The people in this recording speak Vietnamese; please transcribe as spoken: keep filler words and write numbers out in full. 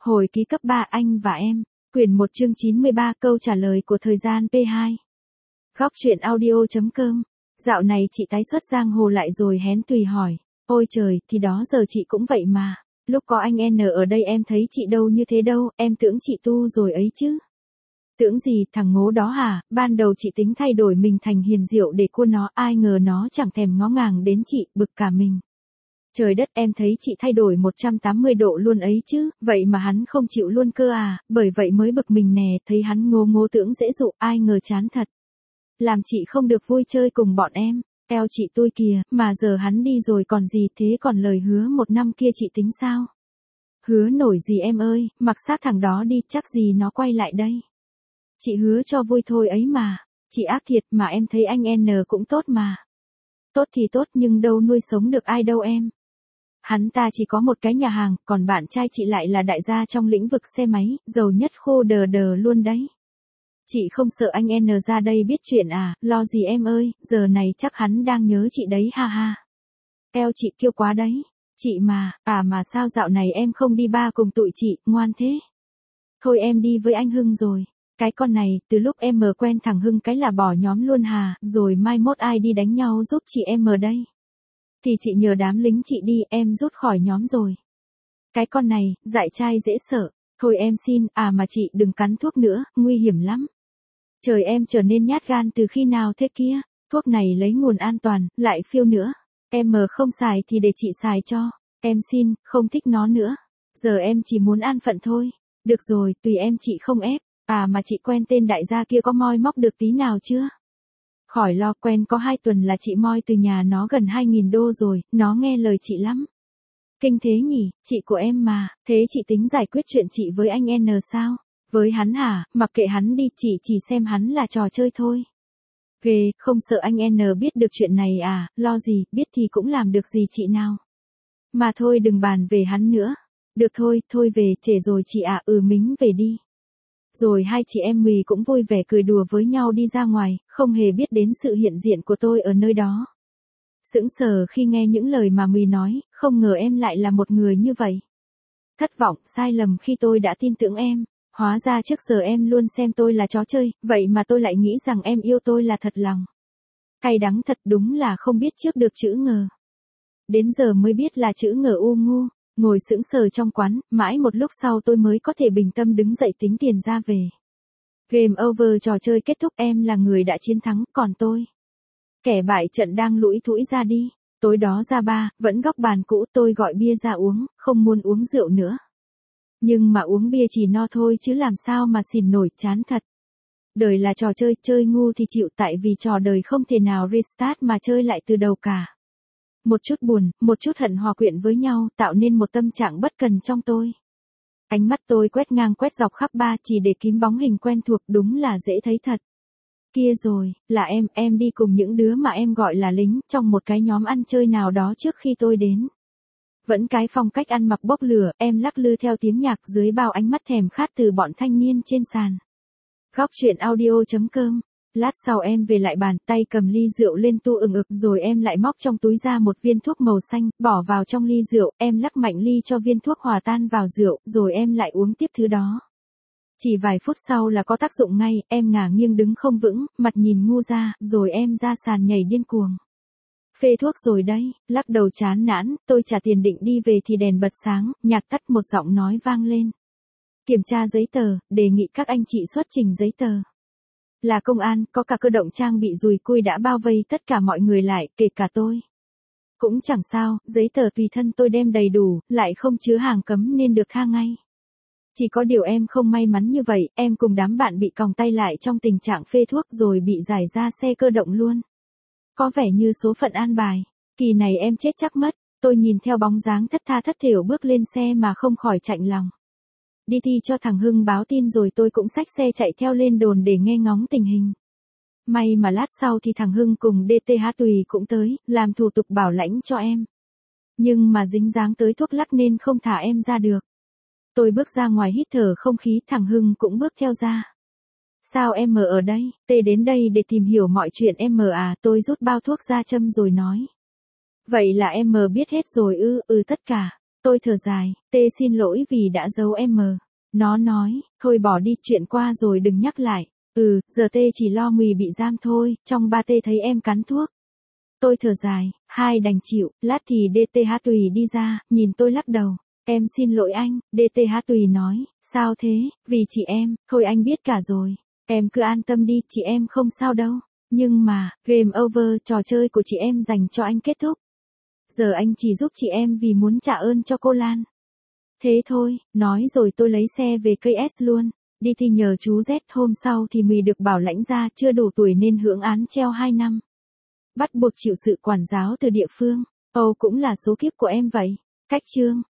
Hồi ký cấp ba anh và em, quyển một chương chín mươi ba câu trả lời của thời gian pê hai. Góc truyện audio.com. Dạo này chị tái xuất giang hồ lại rồi hén tùy hỏi. Ôi trời, thì đó giờ chị cũng vậy mà. Lúc có anh N ở đây em thấy chị đâu như thế đâu, em tưởng chị tu rồi ấy chứ. Tưởng gì, thằng ngố đó hả, ban đầu chị tính thay đổi mình thành hiền diệu để cua nó, ai ngờ nó chẳng thèm ngó ngàng đến chị, bực cả mình. Trời đất, em thấy chị thay đổi một trăm tám mươi độ luôn ấy chứ, vậy mà hắn không chịu luôn cơ à, bởi vậy mới bực mình nè, thấy hắn ngố ngố tưởng dễ dụ, ai ngờ chán thật. Làm chị không được vui chơi cùng bọn em, eo chị tôi kìa, mà giờ hắn đi rồi còn gì, thế còn lời hứa một năm kia chị tính sao? Hứa nổi gì em ơi, mặc xác thằng đó đi, chắc gì nó quay lại đây. Chị hứa cho vui thôi ấy mà, chị ác thiệt mà em thấy anh N cũng tốt mà. Tốt thì tốt nhưng đâu nuôi sống được ai đâu em. Hắn ta chỉ có một cái nhà hàng, còn bạn trai chị lại là đại gia trong lĩnh vực xe máy, giàu nhất khô đờ đờ luôn đấy. Chị không sợ anh N ra đây biết chuyện à, lo gì em ơi, giờ này chắc hắn đang nhớ chị đấy ha ha. Eo chị kêu quá đấy, chị mà, à mà sao dạo này em không đi ba cùng tụi chị, ngoan thế. Thôi em đi với anh Hưng rồi. Cái con này, từ lúc em mờ quen thằng Hưng cái là bỏ nhóm luôn hà, rồi mai mốt ai đi đánh nhau giúp chị em mờ đây. Thì chị nhờ đám lính chị đi, em rút khỏi nhóm rồi. Cái con này, dại trai dễ sợ. Thôi em xin, à mà chị đừng cắn thuốc nữa, nguy hiểm lắm. Trời em trở nên nhát gan từ khi nào thế kia, thuốc này lấy nguồn an toàn, lại phiêu nữa. Em mờ không xài thì để chị xài cho. Em xin, không thích nó nữa. Giờ em chỉ muốn an phận thôi. Được rồi, tùy em chị không ép. À mà chị quen tên đại gia kia có moi móc được tí nào chưa? Khỏi lo, quen có hai tuần là chị moi từ nhà nó gần hai nghìn đô rồi, nó nghe lời chị lắm. Kinh thế nhỉ, chị của em mà, thế chị tính giải quyết chuyện chị với anh N sao? Với hắn hả, mặc kệ hắn đi, chị chỉ xem hắn là trò chơi thôi. Ghê, không sợ anh N biết được chuyện này à, lo gì, biết thì cũng làm được gì chị nào. Mà thôi đừng bàn về hắn nữa. Được thôi, thôi về, trễ rồi chị ạ, à, ừ mính về đi. Rồi hai chị em Mùi cũng vui vẻ cười đùa với nhau đi ra ngoài, không hề biết đến sự hiện diện của tôi ở nơi đó. Sững sờ khi nghe những lời mà Mùi nói, không ngờ em lại là một người như vậy. Thất vọng, sai lầm khi tôi đã tin tưởng em, hóa ra trước giờ em luôn xem tôi là chó chơi, vậy mà tôi lại nghĩ rằng em yêu tôi là thật lòng. Cay đắng thật, đúng là không biết trước được chữ ngờ. Đến giờ mới biết là chữ ngờ u ngu. Ngồi sững sờ trong quán, mãi một lúc sau tôi mới có thể bình tâm đứng dậy tính tiền ra về. Game over, trò chơi kết thúc, em là người đã chiến thắng, còn tôi. Kẻ bại trận đang lủi thủi ra đi. Tối đó ra ba, vẫn góc bàn cũ, tôi gọi bia ra uống, không muốn uống rượu nữa. Nhưng mà uống bia chỉ no thôi chứ làm sao mà xỉn nổi, chán thật. Đời là trò chơi, chơi ngu thì chịu, tại vì trò đời không thể nào restart mà chơi lại từ đầu cả. Một chút buồn, một chút hận hòa quyện với nhau, tạo nên một tâm trạng bất cần trong tôi. Ánh mắt tôi quét ngang quét dọc khắp ba chỉ để kiếm bóng hình quen thuộc, đúng là dễ thấy thật. Kia rồi, là em, em đi cùng những đứa mà em gọi là lính, trong một cái nhóm ăn chơi nào đó trước khi tôi đến. Vẫn cái phong cách ăn mặc bốc lửa, em lắc lư theo tiếng nhạc dưới bao ánh mắt thèm khát từ bọn thanh niên trên sàn. Góc truyện audio.com. Lát sau em về lại bàn, tay cầm ly rượu lên tu ừng ực, rồi em lại móc trong túi ra một viên thuốc màu xanh, bỏ vào trong ly rượu, em lắc mạnh ly cho viên thuốc hòa tan vào rượu, rồi em lại uống tiếp thứ đó. Chỉ vài phút sau là có tác dụng ngay, em ngả nghiêng đứng không vững, mặt nhìn ngu ra, rồi em ra sàn nhảy điên cuồng. Phê thuốc rồi đấy, lắc đầu chán nản, tôi trả tiền định đi về thì đèn bật sáng, nhạc tắt, một giọng nói vang lên. Kiểm tra giấy tờ, đề nghị các anh chị xuất trình giấy tờ. Là công an, có cả cơ động trang bị dùi cui đã bao vây tất cả mọi người lại, kể cả tôi. Cũng chẳng sao, giấy tờ tùy thân tôi đem đầy đủ, lại không chứa hàng cấm nên được tha ngay. Chỉ có điều em không may mắn như vậy, em cùng đám bạn bị còng tay lại trong tình trạng phê thuốc rồi bị giải ra xe cơ động luôn. Có vẻ như số phận an bài, kỳ này em chết chắc mất, tôi nhìn theo bóng dáng thất tha thất thểu bước lên xe mà không khỏi chạnh lòng. Đi thi cho thằng Hưng báo tin rồi tôi cũng xách xe chạy theo lên đồn để nghe ngóng tình hình. May mà lát sau thì thằng Hưng cùng đê tê hát Tùy cũng tới, làm thủ tục bảo lãnh cho em. Nhưng mà dính dáng tới thuốc lắc nên không thả em ra được. Tôi bước ra ngoài hít thở không khí, thằng Hưng cũng bước theo ra. Sao em ở đây? Tê đến đây để tìm hiểu mọi chuyện em à, tôi rút bao thuốc ra châm rồi nói. Vậy là em biết hết rồi ư, ừ tất cả. Tôi thở dài, tê xin lỗi vì đã giấu em mờ. Nó nói, thôi bỏ đi, chuyện qua rồi đừng nhắc lại. Ừ, giờ tê chỉ lo Ngụy bị giam thôi, trong ba tê thấy em cắn thuốc. Tôi thở dài, hai đành chịu, lát thì đê tê hát Tùy đi ra, nhìn tôi lắc đầu. Em xin lỗi anh, đê tê hát Tùy nói, sao thế, vì chị em, thôi anh biết cả rồi. Em cứ an tâm đi, chị em không sao đâu. Nhưng mà, game over, trò chơi của chị em dành cho anh kết thúc. Giờ anh chỉ giúp chị em vì muốn trả ơn cho cô Lan. Thế thôi, nói rồi tôi lấy xe về cây S luôn. Đi thì nhờ chú Z, hôm sau thì Mì được bảo lãnh ra, chưa đủ tuổi nên hưởng án treo hai năm. Bắt buộc chịu sự quản giáo từ địa phương. Âu cũng là số kiếp của em vậy. Cách chương.